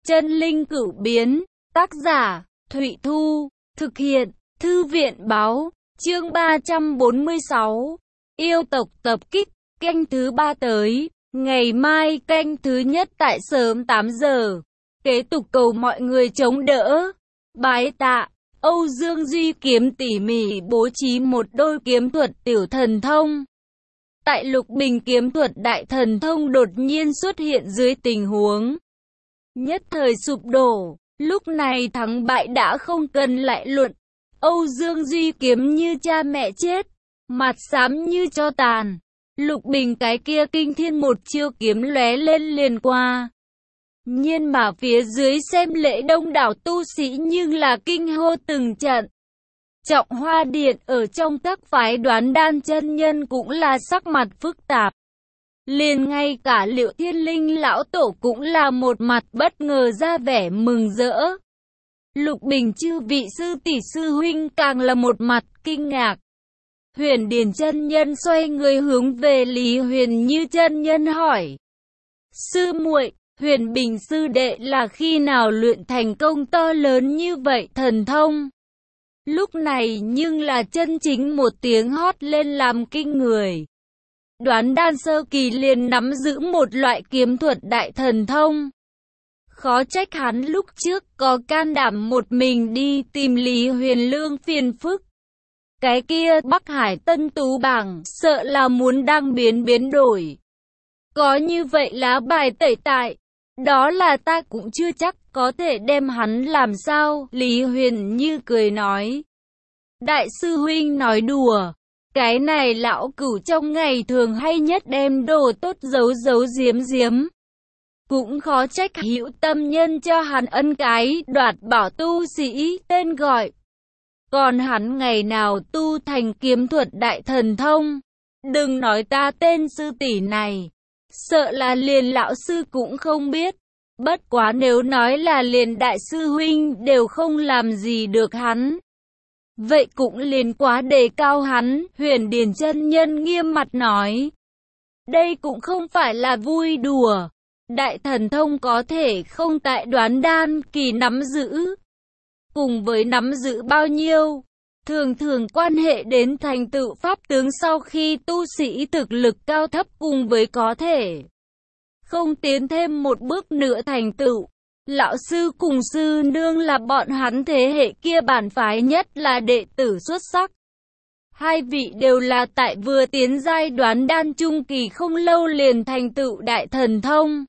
Chân linh cửu biến, tác giả, Thụy Thu, thực hiện, Thư viện báo, chương 346, yêu tộc tập kích, canh thứ 3 tới, ngày mai canh thứ nhất tại sớm 8 giờ, kế tục cầu mọi người chống đỡ, bái tạ. Âu Dương Duy Kiếm tỉ mỉ bố trí một đôi kiếm thuật tiểu thần thông. Tại Lục Bình kiếm thuật đại thần thông đột nhiên xuất hiện dưới tình huống nhất thời sụp đổ, lúc này thắng bại đã không cần lại luận. Âu Dương Duy Kiếm như cha mẹ chết, mặt xám như tro tàn. Lục Bình cái kia kinh thiên một chiêu kiếm lóe lên liền qua. Nhiên mà phía dưới xem lễ đông đảo tu sĩ nhưng là kinh hô từng trận. Trọng Hoa Điện ở trong các phái Đoán Đan chân nhân cũng là sắc mặt phức tạp. Liền ngay cả Liệu Thiên Linh lão tổ cũng là một mặt bất ngờ ra vẻ mừng rỡ. Lục Bình chư vị sư tỷ sư huynh càng là một mặt kinh ngạc. Huyền Điền chân nhân xoay người hướng về Lý Huyền Như chân nhân hỏi: sư muội, Huyền Bình sư đệ là khi nào luyện thành công to lớn như vậy thần thông? Lúc này nhưng là chân chính một tiếng hót lên làm kinh người. Đoán đan sơ kỳ liền nắm giữ một loại kiếm thuật đại thần thông. Khó trách hắn lúc trước có can đảm một mình đi tìm Lý Huyền Lương phiền phức. Cái kia Bắc Hải Tân Tú bảng sợ là muốn đang biến đổi. Có như vậy lá bài tẩy tại, đó là ta cũng chưa chắc có thể đem hắn làm sao. Lý Huyền Như cười nói: đại sư huynh nói đùa, cái này lão cửu trong ngày thường hay nhất đem đồ tốt giấu giếm. Cũng khó trách hữu tâm nhân cho hắn ân cái đoạt bảo tu sĩ tên gọi. Còn hắn ngày nào tu thành kiếm thuật đại thần thông, đừng nói ta tên sư tỷ này, sợ là liền lão sư cũng không biết. Bất quá nếu nói là liền đại sư huynh đều không làm gì được hắn, vậy cũng liền quá đề cao hắn. Huyền Điền chân nhân nghiêm mặt nói: đây cũng không phải là vui đùa. Đại thần thông có thể không tại Đoán Đan kỳ nắm giữ, cùng với nắm giữ bao nhiêu, thường quan hệ đến thành tựu pháp tướng sau khi tu sĩ thực lực cao thấp cùng với có thể không tiến thêm một bước nữa thành tựu. Lão sư cùng sư nương là bọn hắn thế hệ kia bản phái nhất là đệ tử xuất sắc. Hai vị đều là tại vừa tiến giai Đoán Đan trung kỳ không lâu liền thành tựu đại thần thông.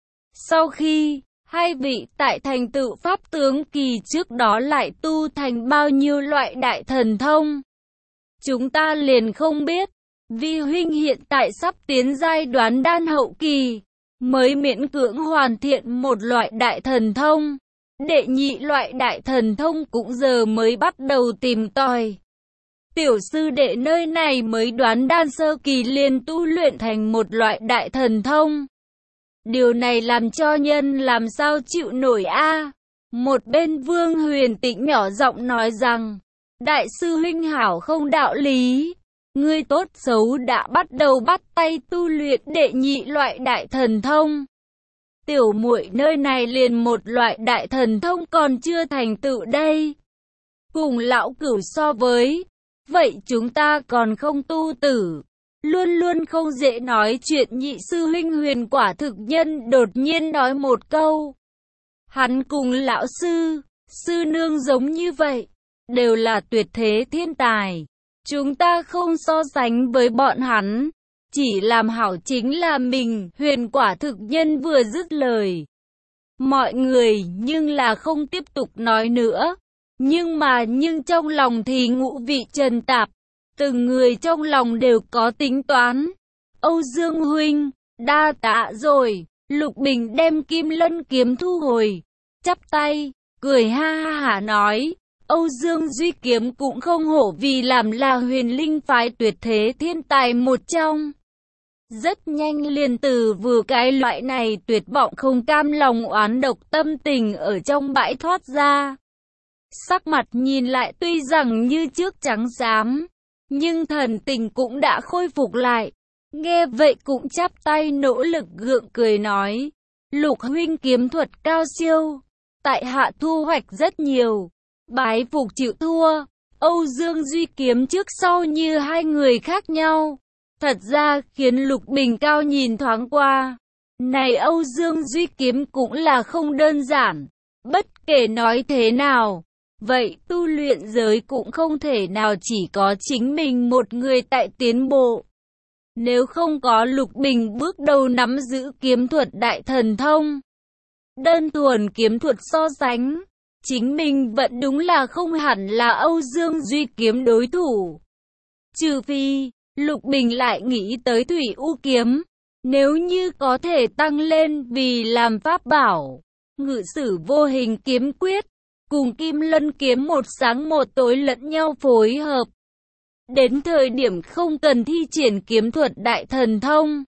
Sau khi hai vị tại thành tựu pháp tướng kỳ trước đó lại tu thành bao nhiêu loại đại thần thông, chúng ta liền không biết. Vi huynh hiện tại sắp tiến giai Đoán Đan hậu kỳ, mới miễn cưỡng hoàn thiện một loại đại thần thông. Đệ nhị loại đại thần thông cũng giờ mới bắt đầu tìm tòi. Tiểu sư đệ nơi này mới Đoán Đan sơ kỳ liền tu luyện thành một loại đại thần thông. Điều này làm cho nhân làm sao chịu nổi a? Một bên Vương Huyền Tĩnh nhỏ giọng nói rằng: đại sư huynh hảo không đạo lý. Ngươi tốt xấu đã bắt đầu bắt tay tu luyện đệ nhị loại đại thần thông. Tiểu muội nơi này liền một loại đại thần thông còn chưa thành tựu đây. Cùng lão cửu so với, vậy chúng ta còn không tu tử. Luôn không dễ nói chuyện. Nhị sư huynh Huyền Quả Thực Nhân đột nhiên nói một câu. Hắn cùng lão sư, sư nương giống như vậy, đều là tuyệt thế thiên tài. Chúng ta không so sánh với bọn hắn, chỉ làm hảo chính là mình. Huyền Quả Thực Nhân vừa dứt lời, mọi người nhưng là không tiếp tục nói nữa. Nhưng trong lòng thì ngũ vị trần tạp, từng người trong lòng đều có tính toán. Âu Dương huynh, đa tạ rồi. Lục Bình đem Kim Lân kiếm thu hồi, chắp tay, cười ha hả nói: Âu Dương Duy Kiếm cũng không hổ vì làm là Huyền Linh phái tuyệt thế thiên tài một trong. Rất nhanh liền từ vừa cái loại này tuyệt vọng không cam lòng oán độc tâm tình ở trong bãi thoát ra. Sắc mặt nhìn lại tuy rằng như trước trắng xám, nhưng thần tình cũng đã khôi phục lại. Nghe vậy cũng chắp tay nỗ lực gượng cười nói: Lục huynh kiếm thuật cao siêu, tại hạ thu hoạch rất nhiều, bái phục chịu thua. Âu Dương Duy kiếm trước sau như hai người khác nhau, thật ra khiến Lục Bình Cao nhìn thoáng qua. Này Âu Dương Duy kiếm cũng là không đơn giản, bất kể nói thế nào. Vậy tu luyện giới cũng không thể nào chỉ có chính mình một người tại tiến bộ. Nếu không có Lục Bình bước đầu nắm giữ kiếm thuật đại thần thông, đơn thuần kiếm thuật so sánh, chính mình vẫn đúng là không hẳn là Âu Dương Duy kiếm đối thủ. Trừ phi, Lục Bình lại nghĩ tới Thủy U kiếm, nếu như có thể tăng lên vì làm pháp bảo, ngự sử vô hình kiếm quyết, cùng Kim Lân kiếm một sáng một tối lẫn nhau phối hợp. Đến thời điểm không cần thi triển kiếm thuật đại thần thông,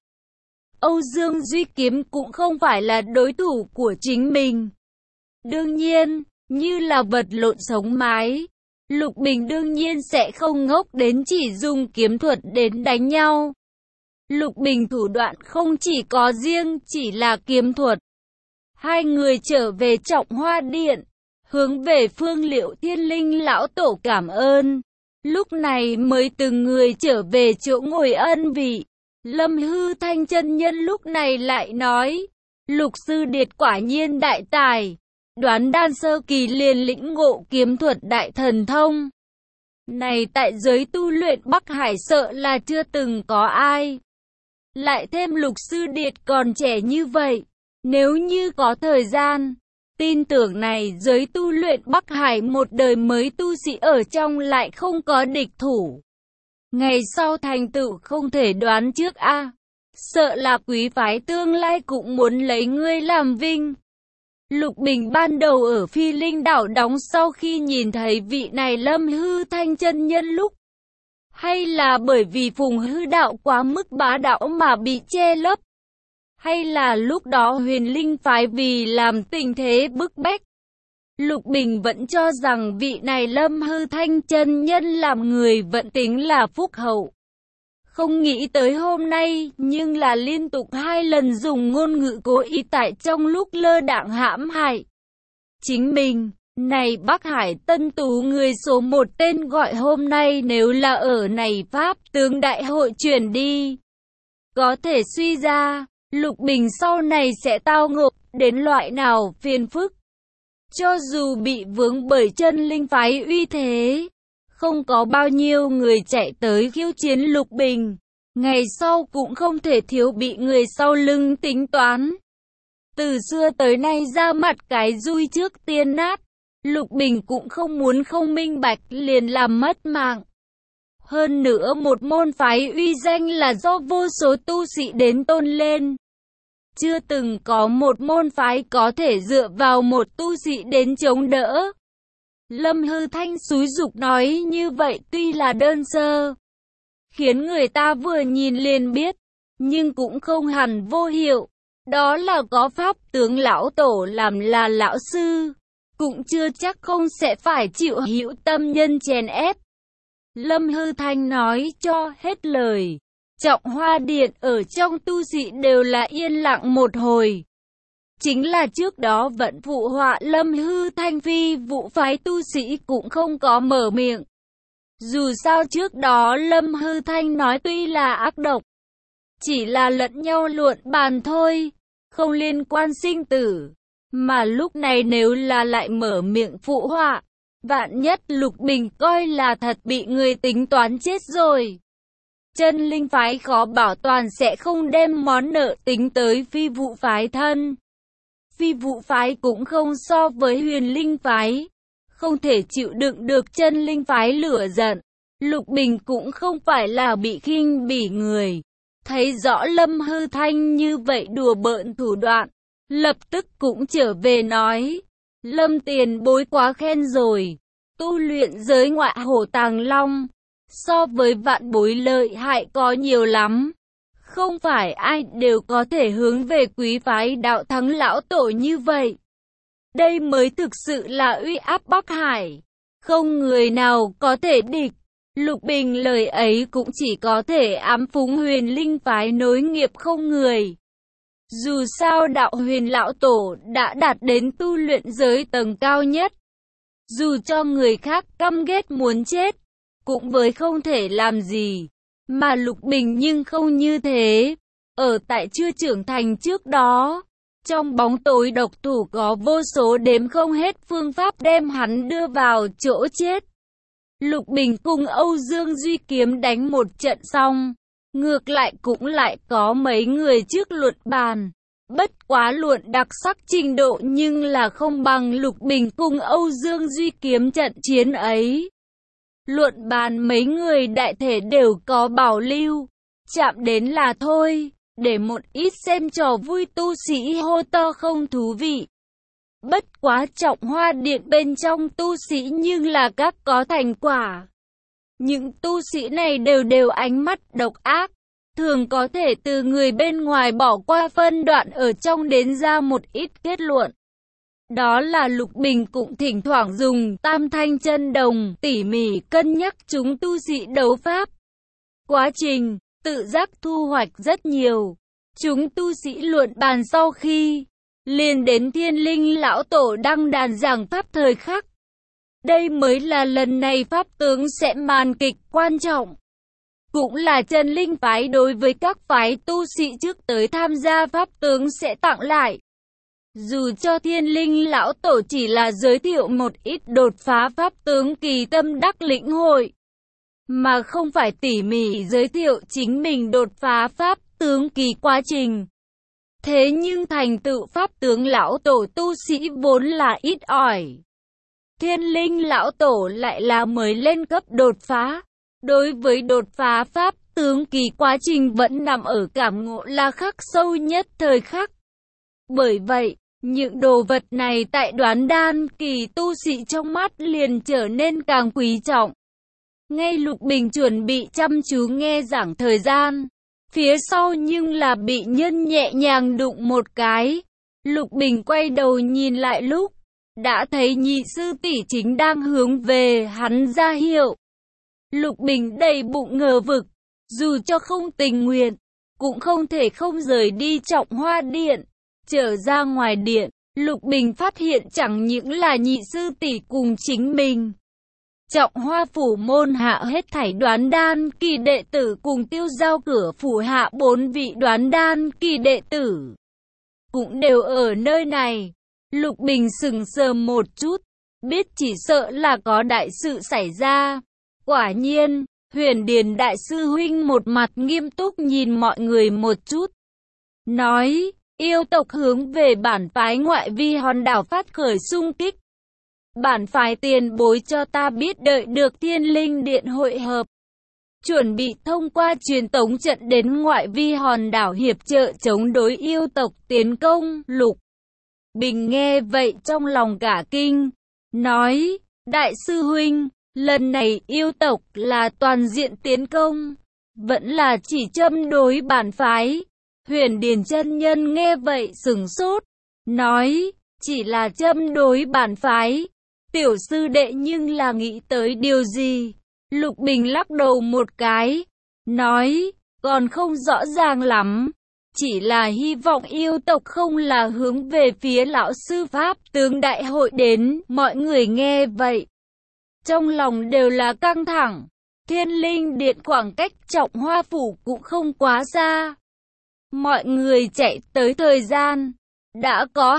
Âu Dương Duy kiếm cũng không phải là đối thủ của chính mình. Đương nhiên, như là vật lộn sống mái, Lục Bình đương nhiên sẽ không ngốc đến chỉ dùng kiếm thuật đến đánh nhau. Lục Bình thủ đoạn không chỉ có riêng chỉ là kiếm thuật. Hai người trở về Trọng Hoa Điện, hướng về Phương Liệu Thiên Linh lão tổ cảm ơn. Lúc này mới từng người trở về chỗ ngồi ân vị. Lâm Hư Thanh chân nhân lúc này lại nói, Lục sư điệt quả nhiên đại tài, đoán đan sơ kỳ liền lĩnh ngộ kiếm thuật đại thần thông. Này tại giới tu luyện Bắc Hải sợ là chưa từng có ai. Lại thêm Lục sư điệt còn trẻ như vậy, nếu như có thời gian, tin tưởng này giới tu luyện Bắc Hải một đời mới tu sĩ ở trong lại không có địch thủ. Ngày sau thành tựu không thể đoán trước a. Sợ là quý phái tương lai cũng muốn lấy ngươi làm vinh. Lục Bình ban đầu ở Phi Linh đảo đóng sau khi nhìn thấy vị này Lâm Hư Thanh chân nhân lúc, hay là bởi vì Phùng Hư đạo quá mức bá đạo mà bị che lấp, hay là lúc đó Huyền Linh phái vì làm tình thế bức bách. Lục Bình vẫn cho rằng vị này Lâm Hư Thanh chân nhân làm người vẫn tính là phúc hậu. Không nghĩ tới hôm nay, nhưng là liên tục 2 lần dùng ngôn ngữ cố ý tại trong lúc lơ đãng hãm hại chính mình. Này Bắc Hải Tân Tú người số 1 tên gọi hôm nay nếu là ở này Pháp tướng đại hội chuyển đi, có thể suy ra, Lục Bình sau này sẽ tao ngộ đến loại nào phiền phức. Cho dù bị vướng bởi chân linh phái uy thế, không có bao nhiêu người chạy tới khiêu chiến Lục Bình, ngày sau cũng không thể thiếu bị người sau lưng tính toán. Từ xưa tới nay ra mặt cái dui trước tiên nát, Lục Bình cũng không muốn không minh bạch liền làm mất mạng. Hơn nữa một môn phái uy danh là do vô số tu sĩ đến tôn lên. Chưa từng có một môn phái có thể dựa vào một tu sĩ đến chống đỡ. Lâm Hư Thanh xúi dục nói như vậy tuy là đơn sơ, khiến người ta vừa nhìn liền biết, nhưng cũng không hẳn vô hiệu. Đó là có pháp tướng lão tổ làm là lão sư, cũng chưa chắc không sẽ phải chịu hữu tâm nhân chèn ép. Lâm Hư Thanh nói cho hết lời. Trọng Hoa Điện ở trong tu sĩ đều là yên lặng một hồi. Chính là trước đó vẫn phụ họa Lâm Hư Thanh phi vụ phái tu sĩ cũng không có mở miệng. Dù sao trước đó Lâm Hư Thanh nói tuy là ác độc, chỉ là lẫn nhau luận bàn thôi, không liên quan sinh tử. Mà lúc này nếu là lại mở miệng phụ họa, vạn nhất Lục Bình coi là thật bị người tính toán chết rồi. Chân linh phái khó bảo toàn sẽ không đem món nợ tính tới phi vụ phái thân. Phi vụ phái cũng không so với Huyền Linh phái, không thể chịu đựng được chân linh phái lửa giận. Lục Bình cũng không phải là bị khinh bỉ người. Thấy rõ Lâm Hư Thanh như vậy đùa bỡn thủ đoạn, lập tức cũng trở về nói, Lâm tiền bối quá khen rồi, tu luyện giới ngoại hổ tàng long, so với vạn bối lợi hại có nhiều lắm. Không phải ai đều có thể hướng về quý phái đạo thắng lão tổ như vậy. Đây mới thực sự là uy áp Bắc Hải, không người nào có thể địch. Lục Bình lời ấy cũng chỉ có thể ám phúng Huyền Linh phái nối nghiệp không người. Dù sao đạo Huyền lão tổ đã đạt đến tu luyện giới tầng cao nhất. Dù cho người khác căm ghét muốn chết, cũng với không thể làm gì. Mà Lục Bình nhưng không như thế. Ở tại chưa trưởng thành trước đó, trong bóng tối độc thủ có vô số đếm không hết phương pháp đem hắn đưa vào chỗ chết. Lục Bình cùng Âu Dương Duy kiếm đánh một trận xong, ngược lại cũng lại có mấy người trước luận bàn. Bất quá luận đặc sắc trình độ nhưng là không bằng Lục Bình cùng Âu Dương Duy kiếm trận chiến ấy. Luận bàn mấy người đại thể đều có bảo lưu, chạm đến là thôi, để một ít xem trò vui tu sĩ hô to không thú vị. Bất quá Trọng Hoa Điện bên trong tu sĩ nhưng là các có thành quả. Những tu sĩ này đều ánh mắt độc ác, thường có thể từ người bên ngoài bỏ qua phân đoạn ở trong đến ra một ít kết luận. Đó là Lục Bình cũng thỉnh thoảng dùng Tam Thanh Chân Đồng tỉ mỉ cân nhắc chúng tu sĩ đấu pháp. Quá trình tự giác thu hoạch rất nhiều. Chúng tu sĩ luận bàn sau khi liền đến Thiên Linh lão tổ đăng đàn giảng pháp thời khắc. Đây mới là lần này pháp tướng sẽ màn kịch quan trọng. Cũng là chân linh phái đối với các phái tu sĩ trước tới tham gia pháp tướng sẽ tặng lại. Dù cho Thiên Linh lão tổ chỉ là giới thiệu một ít đột phá pháp tướng kỳ tâm đắc lĩnh hội, mà không phải tỉ mỉ giới thiệu chính mình đột phá pháp tướng kỳ quá trình. Thế nhưng thành tựu pháp tướng lão tổ tu sĩ vốn là ít ỏi. Thiên Linh lão tổ lại là mới lên cấp đột phá. Đối với đột phá pháp tướng kỳ quá trình vẫn nằm ở cảm ngộ là khắc sâu nhất thời khắc. Bởi vậy, những đồ vật này tại Đoán Đan kỳ tu sĩ trong mắt liền trở nên càng quý trọng. Ngay Lục Bình chuẩn bị chăm chú nghe giảng thời gian, phía sau nhưng là bị nhân nhẹ nhàng đụng một cái. Lục Bình quay đầu nhìn lại lúc, đã thấy nhị sư tỷ chính đang hướng về hắn ra hiệu. Lục Bình đầy bụng ngờ vực, dù cho không tình nguyện, cũng không thể không rời đi Trọng Hoa Điện. Trở ra ngoài điện, Lục Bình phát hiện chẳng những là nhị sư tỷ cùng chính mình. Trọng Hoa phủ môn hạ hết thảy Đoán Đan kỳ đệ tử cùng Tiêu Giao cửa phủ hạ 4 vị Đoán Đan kỳ đệ tử cũng đều ở nơi này. Lục Bình sững sờ một chút, biết chỉ sợ là có đại sự xảy ra. Quả nhiên, Huyền Điền đại sư huynh một mặt nghiêm túc nhìn mọi người một chút, nói: yêu tộc hướng về bản phái ngoại vi hòn đảo phát khởi xung kích. Bản phái tiền bối cho ta biết đợi được Thiên Linh Điện hội hợp, chuẩn bị thông qua truyền tống trận đến ngoại vi hòn đảo hiệp trợ chống đối yêu tộc tiến công. Lục Bình nghe vậy trong lòng cả kinh, nói: đại sư huynh, lần này yêu tộc là toàn diện tiến công, vẫn là chỉ châm đối bản phái? Huyền Điền chân nhân nghe vậy sửng sốt, nói: chỉ là châm đối bản phái, tiểu sư đệ nhưng là nghĩ tới điều gì? Lục Bình lắc đầu một cái, nói: còn không rõ ràng lắm, chỉ là hy vọng yêu tộc không là hướng về phía lão sư pháp tướng đại hội đến. Mọi người nghe vậy, trong lòng đều là căng thẳng. Thiên Linh Điện khoảng cách Trọng Hoa phủ cũng không quá xa. Mọi người chạy tới thời gian, đã có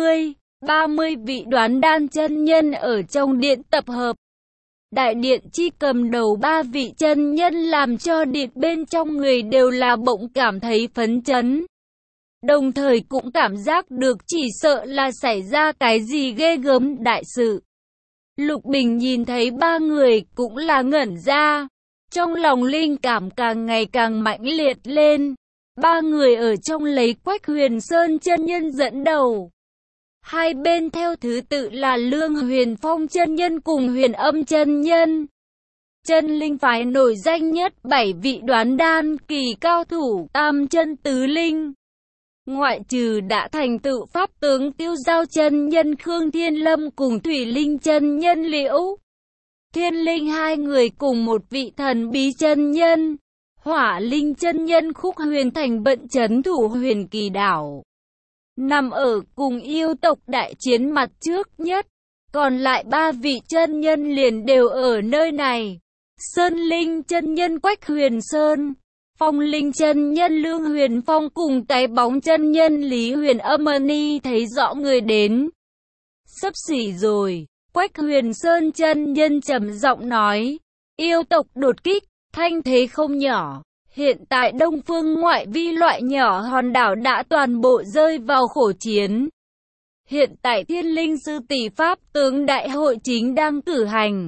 20-30 vị Đoán Đan chân nhân ở trong điện tập hợp. Đại điện chi cầm đầu 3 vị chân nhân làm cho điện bên trong người đều là bỗng cảm thấy phấn chấn. Đồng thời cũng cảm giác được chỉ sợ là xảy ra cái gì ghê gớm đại sự. Lục Bình nhìn thấy 3 người cũng là ngẩn ra, trong lòng linh cảm càng ngày càng mãnh liệt lên. 3 người ở trong lấy Quách Huyền Sơn chân nhân dẫn đầu. Hai bên theo thứ tự là Lương Huyền Phong chân nhân cùng Huyền Âm chân nhân. Chân linh phái nổi danh nhất 7 vị Đoán Đan kỳ cao thủ tam chân tứ linh. Ngoại trừ đã thành tựu pháp tướng Tiêu Giao chân nhân Khương Thiên Lâm cùng Thủy Linh chân nhân Liễu Thiên Linh, hai người cùng một vị thần bí chân nhân Hỏa Linh chân nhân Khúc Huyền Thành bận trấn thủ Huyền Kỳ đảo, nằm ở cùng yêu tộc đại chiến mặt trước nhất. Còn lại 3 vị chân nhân liền đều ở nơi này. Sơn Linh chân nhân Quách Huyền Sơn, Phong Linh chân nhân Lương Huyền Phong cùng cái bóng chân nhân Lý Huyền Âm Ni thấy rõ người đến. Sắp xỉ rồi, Quách Huyền Sơn chân nhân trầm giọng nói, yêu tộc đột kích, thanh thế không nhỏ. Hiện tại Đông Phương ngoại vi loại nhỏ hòn đảo đã toàn bộ rơi vào khổ chiến. Hiện tại Thiên Linh Sư Tỷ Pháp tướng đại hội chính đang cử hành.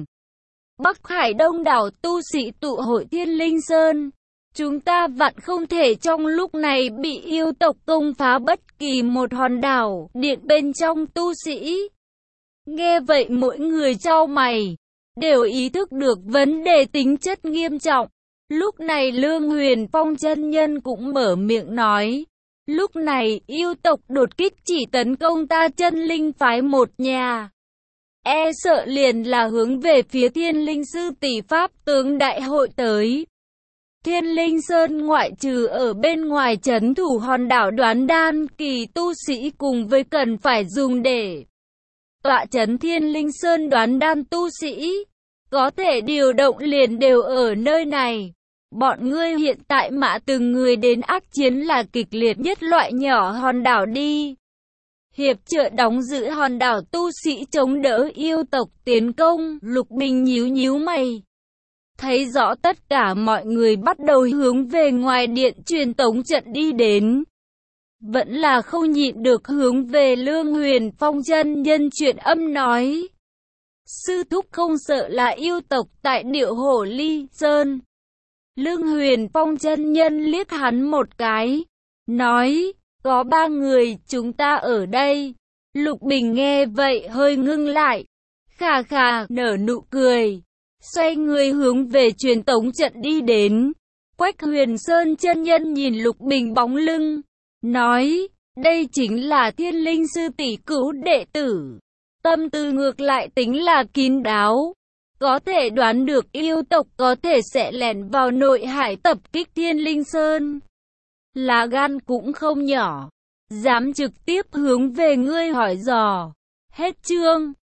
Bắc Hải đông đảo tu sĩ tụ hội Thiên Linh Sơn. Chúng ta vạn không thể trong lúc này bị yêu tộc công phá bất kỳ một hòn đảo điện bên trong tu sĩ. Nghe vậy mỗi người chau mày, đều ý thức được vấn đề tính chất nghiêm trọng. Lúc này Lương Huyền Phong chân nhân cũng mở miệng nói. Lúc này yêu tộc đột kích chỉ tấn công ta chân linh phái một nhà. E sợ liền là hướng về phía Thiên Linh Sư Tỷ Pháp tướng đại hội tới. Thiên Linh Sơn ngoại trừ ở bên ngoài trấn thủ hòn đảo Đoán Đan kỳ tu sĩ cùng với cần phải dùng để tọa trấn Thiên Linh Sơn Đoán Đan tu sĩ, có thể điều động liền đều ở nơi này. Bọn ngươi hiện tại mã từng người đến ác chiến là kịch liệt nhất loại nhỏ hòn đảo đi. Hiệp trợ đóng giữ hòn đảo tu sĩ chống đỡ yêu tộc tiến công. Lục Bình nhíu nhíu mày, thấy rõ tất cả mọi người bắt đầu hướng về ngoài điện truyền tống trận đi đến. Vẫn là không nhịn được hướng về Lương Huyền Phong chân nhân truyền âm nói. Sư thúc không sợ là yêu tộc tại Điệu Hổ Ly Sơn. Lương Huyền Phong chân nhân liếc hắn một cái, nói, có 3 người chúng ta ở đây. Lục Bình nghe vậy hơi ngưng lại, khà khà nở nụ cười, xoay người hướng về truyền tống trận đi đến. Quách Huyền Sơn chân nhân nhìn Lục Bình bóng lưng, nói, đây chính là Thiên Linh Sư tỷ cứu đệ tử. Tâm tư ngược lại tính là kín đáo. Có thể đoán được yêu tộc có thể sẽ lẻn vào nội hải tập kích Thiên Linh Sơn. Lá gan cũng không nhỏ, dám trực tiếp hướng về ngươi hỏi dò. Hết chương.